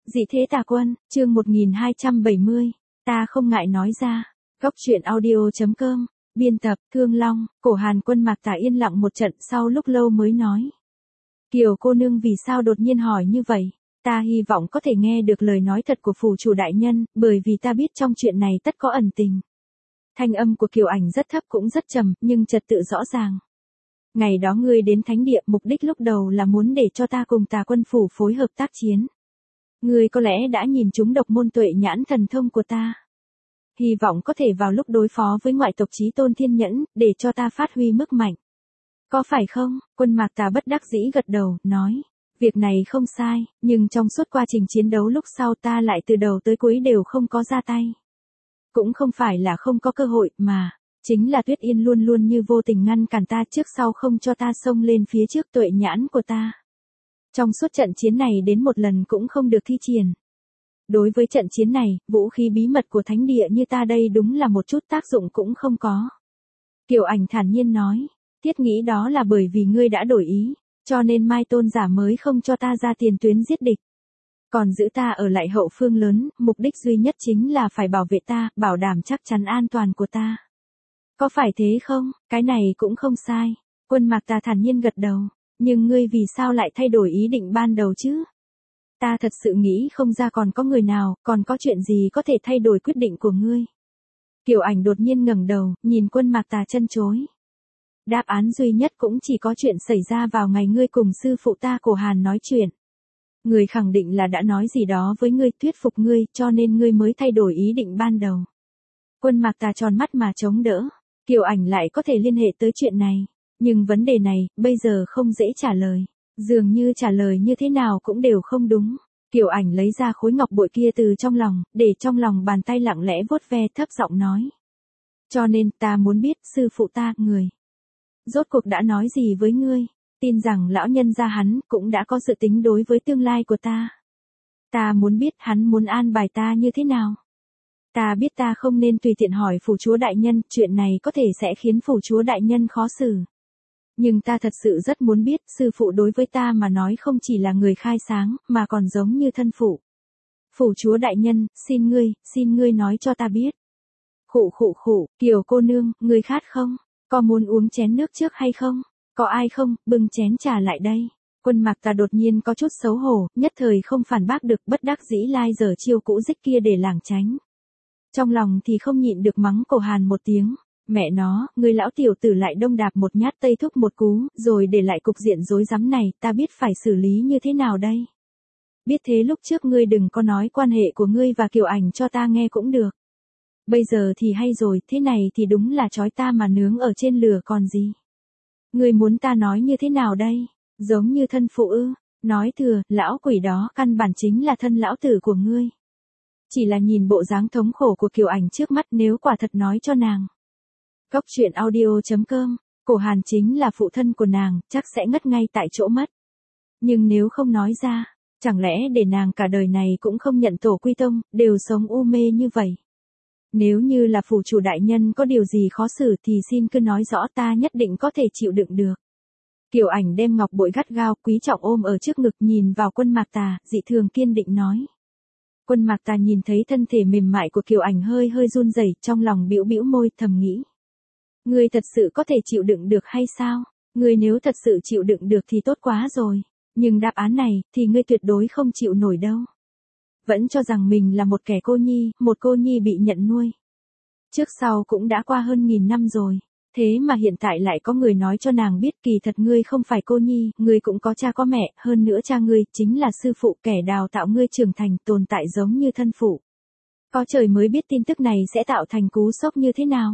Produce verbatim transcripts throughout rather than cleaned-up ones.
Dị thế tà quân, chương một nghìn hai trăm bảy mươi, ta không ngại nói ra. Góc truyện audio.com, biên tập, Thương Long, Cổ Hàn Quân Mạc Tà yên lặng một trận sau lúc lâu mới nói. Kiều cô nương vì sao đột nhiên hỏi như vậy? Ta hy vọng có thể nghe được lời nói thật của phủ chủ đại nhân, bởi vì ta biết trong chuyện này tất có ẩn tình. Thanh âm của Kiều Ảnh rất thấp cũng rất trầm, nhưng trật tự rõ ràng. Ngày đó ngươi đến thánh địa, mục đích lúc đầu là muốn để cho ta cùng Tà Quân phủ phối hợp tác chiến. Ngươi có lẽ đã nhìn trúng độc môn tuệ nhãn thần thông của ta. Hy vọng có thể vào lúc đối phó với ngoại tộc Chí Tôn Thiên Nhẫn, để cho ta phát huy mức mạnh. Có phải không? Quân Mạc Tà bất đắc dĩ gật đầu, nói. Việc này không sai, nhưng trong suốt quá trình chiến đấu lúc sau ta lại từ đầu tới cuối đều không có ra tay. Cũng không phải là không có cơ hội, mà chính là Tuyết Yên luôn luôn như vô tình ngăn cản ta trước sau không cho ta xông lên phía trước tuệ nhãn của ta. Trong suốt trận chiến này đến một lần cũng không được thi triển. Đối với trận chiến này, vũ khí bí mật của thánh địa như ta đây đúng là một chút tác dụng cũng không có. Kiều Ảnh thản nhiên nói, thiết nghĩ đó là bởi vì ngươi đã đổi ý, cho nên Mai Tôn giả mới không cho ta ra tiền tuyến giết địch. Còn giữ ta ở lại hậu phương lớn, mục đích duy nhất chính là phải bảo vệ ta, bảo đảm chắc chắn an toàn của ta. Có phải thế không? Cái này cũng không sai. Quân Mạc Tà thản nhiên gật đầu. Nhưng ngươi vì sao lại thay đổi ý định ban đầu chứ? Ta thật sự nghĩ không ra còn có người nào, còn có chuyện gì có thể thay đổi quyết định của ngươi. Kiều Ảnh đột nhiên ngẩng đầu, nhìn Quân Mạc Tà chân chối. Đáp án duy nhất cũng chỉ có chuyện xảy ra vào ngày ngươi cùng sư phụ ta Cổ Hàn nói chuyện. Ngươi khẳng định là đã nói gì đó với ngươi, thuyết phục ngươi, cho nên ngươi mới thay đổi ý định ban đầu. Quân Mạc Tà tròn mắt mà chống đỡ. Kiều Ảnh lại có thể liên hệ tới chuyện này. Nhưng vấn đề này, bây giờ không dễ trả lời. Dường như trả lời như thế nào cũng đều không đúng. Kiều Ảnh lấy ra khối ngọc bội kia từ trong lòng, để trong lòng bàn tay lặng lẽ vuốt ve, thấp giọng nói. Cho nên ta muốn biết sư phụ ta, người. Rốt cuộc đã nói gì với ngươi? Tin rằng lão nhân gia hắn cũng đã có dự tính đối với tương lai của ta. Ta muốn biết hắn muốn an bài ta như thế nào. Ta biết ta không nên tùy tiện hỏi phủ chúa đại nhân, chuyện này có thể sẽ khiến phủ chúa đại nhân khó xử. Nhưng ta thật sự rất muốn biết, sư phụ đối với ta mà nói không chỉ là người khai sáng, mà còn giống như thân phụ. Phủ chúa đại nhân, xin ngươi, xin ngươi nói cho ta biết. Khụ khụ khụ, Kiều cô nương, ngươi khát không? Có muốn uống chén nước trước hay không? Có ai không, bưng chén trà lại đây. Quân Mạc Tà đột nhiên có chút xấu hổ, nhất thời không phản bác được, bất đắc dĩ lai giờ chiêu cũ dích kia để lảng tránh. Trong lòng thì không nhịn được mắng Cổ Hàn một tiếng. Mẹ nó, người lão tiểu tử lại đông đạp một nhát tây thúc một cú, rồi để lại cục diện rối rắm này, ta biết phải xử lý như thế nào đây. Biết thế lúc trước ngươi đừng có nói quan hệ của ngươi và Kiều Ảnh cho ta nghe cũng được. Bây giờ thì hay rồi, thế này thì đúng là trói ta mà nướng ở trên lửa còn gì. Ngươi muốn ta nói như thế nào đây? Giống như thân phụ ư? Nói thừa, lão quỷ đó căn bản chính là thân lão tử của ngươi. Chỉ là nhìn bộ dáng thống khổ của Kiều Ảnh trước mắt, nếu quả thật nói cho nàng. Góc truyện audio.com, Cổ Hàn chính là phụ thân của nàng, chắc sẽ ngất ngay tại chỗ mất. Nhưng nếu không nói ra, chẳng lẽ để nàng cả đời này cũng không nhận tổ quy tông, đều sống u mê như vậy. Nếu như là phủ chủ đại nhân có điều gì khó xử thì xin cứ nói rõ, ta nhất định có thể chịu đựng được. Kiều Ảnh đem ngọc bội gắt gao quý trọng ôm ở trước ngực, nhìn vào Quân Mạc Tà, dị thường kiên định nói. Quân Mạc Tà nhìn thấy thân thể mềm mại của Kiều Ảnh hơi hơi run rẩy, trong lòng bĩu bĩu môi, thầm nghĩ. Ngươi thật sự có thể chịu đựng được hay sao? Ngươi nếu thật sự chịu đựng được thì tốt quá rồi. Nhưng đáp án này, thì ngươi tuyệt đối không chịu nổi đâu. Vẫn cho rằng mình là một kẻ cô nhi, một cô nhi bị nhận nuôi. Trước sau cũng đã qua hơn nghìn năm rồi. Thế mà hiện tại lại có người nói cho nàng biết, kỳ thật ngươi không phải cô nhi, ngươi cũng có cha có mẹ, hơn nữa cha ngươi chính là sư phụ, kẻ đào tạo ngươi trưởng thành, tồn tại giống như thân phụ. Có trời mới biết tin tức này sẽ tạo thành cú sốc như thế nào.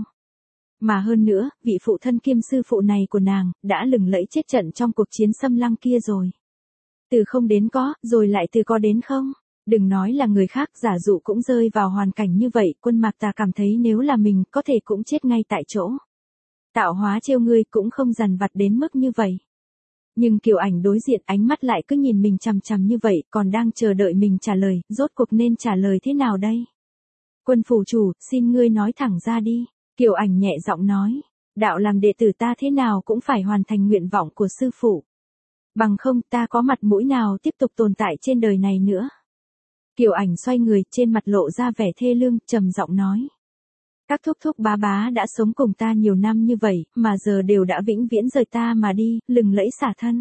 Mà hơn nữa, vị phụ thân kiêm sư phụ này của nàng, đã lừng lẫy chết trận trong cuộc chiến xâm lăng kia rồi. Từ không đến có, rồi lại từ có đến không. Đừng nói là người khác, giả dụ cũng rơi vào hoàn cảnh như vậy, Quân Mạc Tà cảm thấy nếu là mình, có thể cũng chết ngay tại chỗ. Tạo hóa trêu ngươi cũng không dằn vặt đến mức như vậy. Nhưng Kiều Ảnh đối diện, ánh mắt lại cứ nhìn mình chằm chằm như vậy, còn đang chờ đợi mình trả lời, rốt cuộc nên trả lời thế nào đây? Quân phủ chủ, xin ngươi nói thẳng ra đi. Kiều Ảnh nhẹ giọng nói, đạo làm đệ tử ta thế nào cũng phải hoàn thành nguyện vọng của sư phụ. Bằng không ta có mặt mũi nào tiếp tục tồn tại trên đời này nữa. Kiều Ảnh xoay người, trên mặt lộ ra vẻ thê lương, trầm giọng nói. Các thúc thúc bá bá đã sống cùng ta nhiều năm như vậy, mà giờ đều đã vĩnh viễn rời ta mà đi, lừng lẫy xả thân.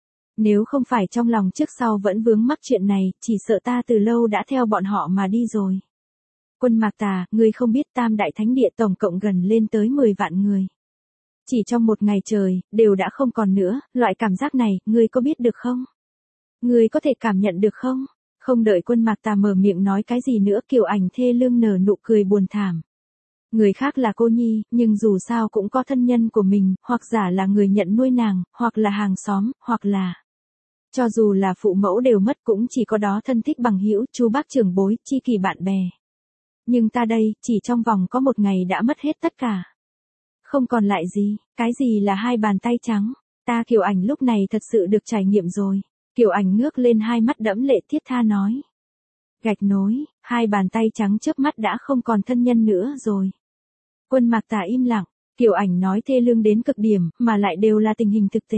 Nếu không phải trong lòng trước sau vẫn vướng mắc chuyện này, chỉ sợ ta từ lâu đã theo bọn họ mà đi rồi. Quân Mạc Tà, ngươi không biết Tam Đại Thánh Địa tổng cộng gần lên tới mười vạn người. Chỉ trong một ngày trời, đều đã không còn nữa, loại cảm giác này, ngươi có biết được không? Ngươi có thể cảm nhận được không? Không đợi Quân Mạc Tà mở miệng nói cái gì nữa, Kiều Ảnh thê lương nở nụ cười buồn thảm. Người khác là cô nhi, nhưng dù sao cũng có thân nhân của mình, hoặc giả là người nhận nuôi nàng, hoặc là hàng xóm, hoặc là... Cho dù là phụ mẫu đều mất cũng chỉ có đó thân thích bằng hữu, chú bác trưởng bối, chi kỷ bạn bè. Nhưng ta đây, chỉ trong vòng có một ngày đã mất hết tất cả. Không còn lại gì, cái gì là hai bàn tay trắng. Ta Kiều Ảnh lúc này thật sự được trải nghiệm rồi. Kiều Ảnh ngước lên hai mắt đẫm lệ thiết tha nói. Gạch nối, hai bàn tay trắng chớp mắt đã không còn thân nhân nữa rồi. Quân Mạc Tà im lặng, Kiều Ảnh nói thê lương đến cực điểm, mà lại đều là tình hình thực tế.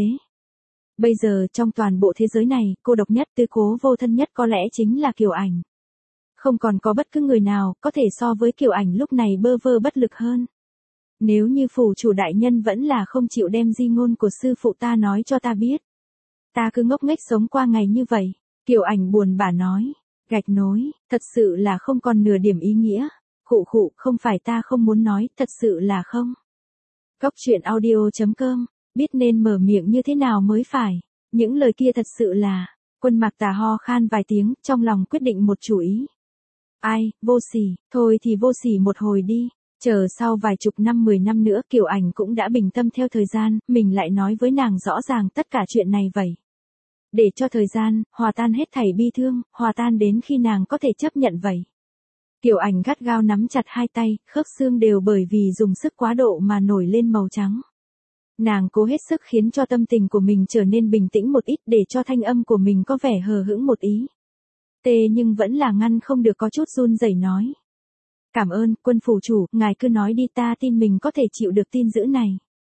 Bây giờ trong toàn bộ thế giới này, cô độc nhất tư cố vô thân nhất có lẽ chính là Kiều Ảnh. Không còn có bất cứ người nào có thể so với Kiều Ảnh lúc này bơ vơ bất lực hơn. Nếu như phủ chủ đại nhân vẫn là không chịu đem di ngôn của sư phụ ta nói cho ta biết. Ta cứ ngốc nghếch sống qua ngày như vậy. Kiều Ảnh buồn bã nói. Gạch nối, thật sự là không còn nửa điểm ý nghĩa. Khụ khụ, không phải ta không muốn nói, thật sự là không. Cóc truyện audio chấm com, biết nên mở miệng như thế nào mới phải. Những lời kia thật sự là, Quân Mạc Tà ho khan vài tiếng, trong lòng quyết định một chủ ý. Ai, vô sỉ, thôi thì vô sỉ một hồi đi. Chờ sau vài chục năm mười năm nữa Kiều Ảnh cũng đã bình tâm theo thời gian, mình lại nói với nàng rõ ràng tất cả chuyện này vậy. Để cho thời gian, hòa tan hết thảy bi thương, hòa tan đến khi nàng có thể chấp nhận vậy. Kiều Ảnh gắt gao nắm chặt hai tay, khớp xương đều bởi vì dùng sức quá độ mà nổi lên màu trắng. Nàng cố hết sức khiến cho tâm tình của mình trở nên bình tĩnh một ít để cho thanh âm của mình có vẻ hờ hững một ý. Tê nhưng vẫn là ngăn không được có chút run rẩy nói. Cảm ơn, Quân phủ chủ, ngài cứ nói đi, ta tin mình có thể chịu được tin dữ này.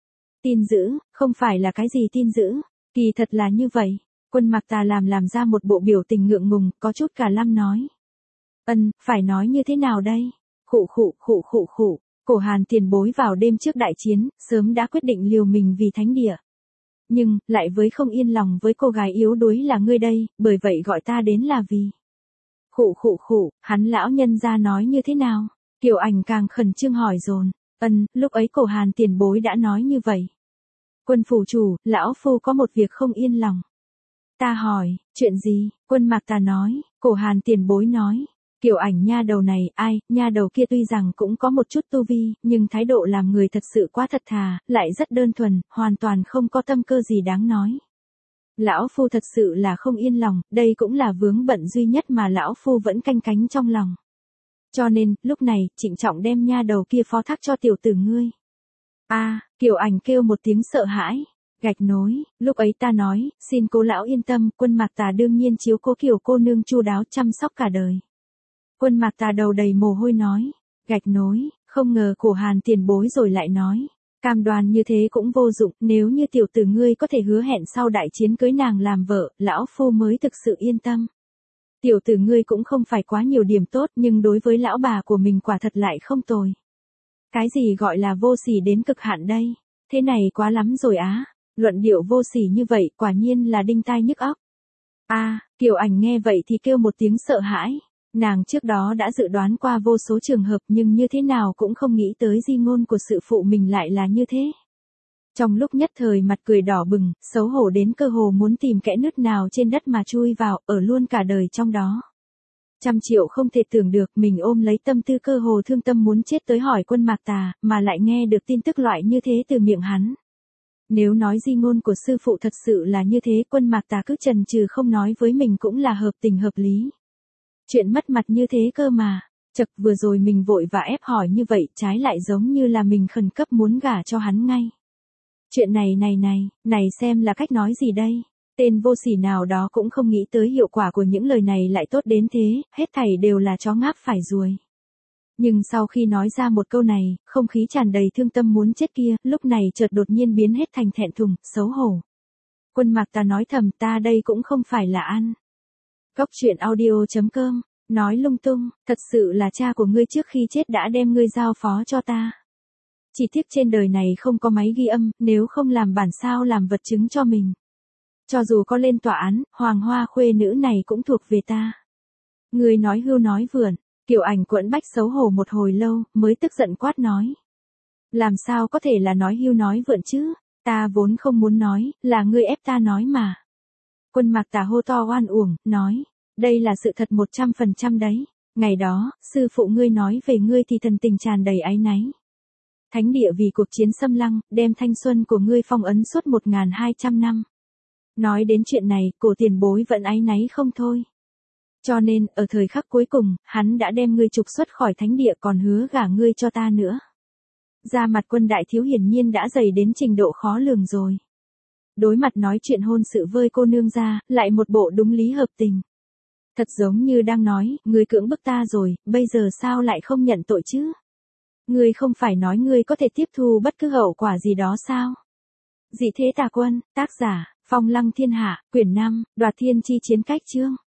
Tin dữ, không phải là cái gì tin dữ, kỳ thật là như vậy. Quân Mạc Tà làm làm ra một bộ biểu tình ngượng ngùng, có chút cả lăm nói. Ân, phải nói như thế nào đây? Khụ khụ khụ khụ khụ, Cổ Hàn tiền bối vào đêm trước đại chiến, sớm đã quyết định liều mình vì thánh địa. Nhưng, lại với không yên lòng với cô gái yếu đuối là ngươi đây, bởi vậy gọi ta đến là vì. Khụ khụ khụ, hắn lão nhân ra nói như thế nào? Kiều Ảnh càng khẩn trương hỏi dồn. Ân, lúc ấy Cổ Hàn tiền bối đã nói như vậy. Quân phủ chủ, lão phu có một việc không yên lòng. Ta hỏi, chuyện gì? Quân Mạc Tà nói, Cổ Hàn tiền bối nói. Kiều Ảnh nha đầu này, ai, nha đầu kia tuy rằng cũng có một chút tu vi, nhưng thái độ làm người thật sự quá thật thà, lại rất đơn thuần, hoàn toàn không có tâm cơ gì đáng nói. Lão phu thật sự là không yên lòng, đây cũng là vướng bận duy nhất mà lão phu vẫn canh cánh trong lòng. Cho nên, lúc này, trịnh trọng đem nha đầu kia phó thác cho tiểu tử ngươi. A, à, Kiều Ảnh kêu một tiếng sợ hãi. Gạch nối, lúc ấy ta nói, xin cố lão yên tâm, Quân Mạc Tà đương nhiên chiếu cố Kiều cô nương chu đáo chăm sóc cả đời. Quân Mạc Tà đầu đầy mồ hôi nói. Gạch nối, không ngờ Cổ Hàn tiền bối rồi lại nói. Cam đoan như thế cũng vô dụng, nếu như tiểu tử ngươi có thể hứa hẹn sau đại chiến cưới nàng làm vợ, lão phu mới thực sự yên tâm. Tiểu tử ngươi cũng không phải quá nhiều điểm tốt, nhưng đối với lão bà của mình quả thật lại không tồi. Cái gì gọi là vô sỉ đến cực hạn đây? Thế này quá lắm rồi á. Luận điệu vô sỉ như vậy, quả nhiên là đinh tai nhức óc. A, à, Kiều Ảnh nghe vậy thì kêu một tiếng sợ hãi. Nàng trước đó đã dự đoán qua vô số trường hợp nhưng như thế nào cũng không nghĩ tới di ngôn của sự phụ mình lại là như thế. Trong lúc nhất thời mặt cười đỏ bừng, xấu hổ đến cơ hồ muốn tìm kẽ nứt nào trên đất mà chui vào, ở luôn cả đời trong đó. Trăm triệu không thể tưởng được mình ôm lấy tâm tư cơ hồ thương tâm muốn chết tới hỏi Quân Mạc Tà, mà lại nghe được tin tức loại như thế từ miệng hắn. Nếu nói di ngôn của sư phụ thật sự là như thế, Quân Mạc Tà cứ chần chừ không nói với mình cũng là hợp tình hợp lý. Chuyện mất mặt như thế cơ mà. Chật, vừa rồi mình vội và ép hỏi như vậy, trái lại giống như là mình khẩn cấp muốn gả cho hắn ngay. Chuyện này này này, này xem là cách nói gì đây? Tên vô sỉ nào đó cũng không nghĩ tới hiệu quả của những lời này lại tốt đến thế, hết thảy đều là chó ngáp phải ruồi. Nhưng sau khi nói ra một câu này, không khí tràn đầy thương tâm muốn chết kia, lúc này chợt đột nhiên biến hết thành thẹn thùng, xấu hổ. Quân Mạc Tà nói thầm, ta đây cũng không phải là ăn. Cóc truyện audio chấm com Nói lung tung, thật sự là cha của ngươi trước khi chết đã đem ngươi giao phó cho ta. Chỉ tiếc trên đời này không có máy ghi âm, nếu không làm bản sao làm vật chứng cho mình. Cho dù có lên tòa án, hoàng hoa khuê nữ này cũng thuộc về ta. Ngươi nói hưu nói vượn, Kiều Ảnh Quẫn bách xấu hổ một hồi lâu, mới tức giận quát nói. Làm sao có thể là nói hưu nói vượn chứ, ta vốn không muốn nói, là ngươi ép ta nói mà. Quân Mạc Tà hô to oan uổng, nói, đây là sự thật một trăm phần trăm đấy, ngày đó, sư phụ ngươi nói về ngươi thì thần tình tràn đầy áy náy. Thánh địa vì cuộc chiến xâm lăng, đem thanh xuân của ngươi phong ấn suốt một nghìn hai trăm năm. Nói đến chuyện này, cổ tiền bối vẫn áy náy không thôi. Cho nên, ở thời khắc cuối cùng, hắn đã đem ngươi trục xuất khỏi thánh địa còn hứa gả ngươi cho ta nữa. Da mặt Quân đại thiếu hiển nhiên đã dày đến trình độ khó lường rồi. Đối mặt nói chuyện hôn sự với cô nương ra, lại một bộ đúng lý hợp tình. Thật giống như đang nói, ngươi cưỡng bức ta rồi, bây giờ sao lại không nhận tội chứ? Ngươi không phải nói ngươi có thể tiếp thu bất cứ hậu quả gì đó sao? Dị thế tà quân, tác giả, Phong Lăng Thiên Hạ, quyển năm, Đoạt Thiên Chi Chiến Cách chương.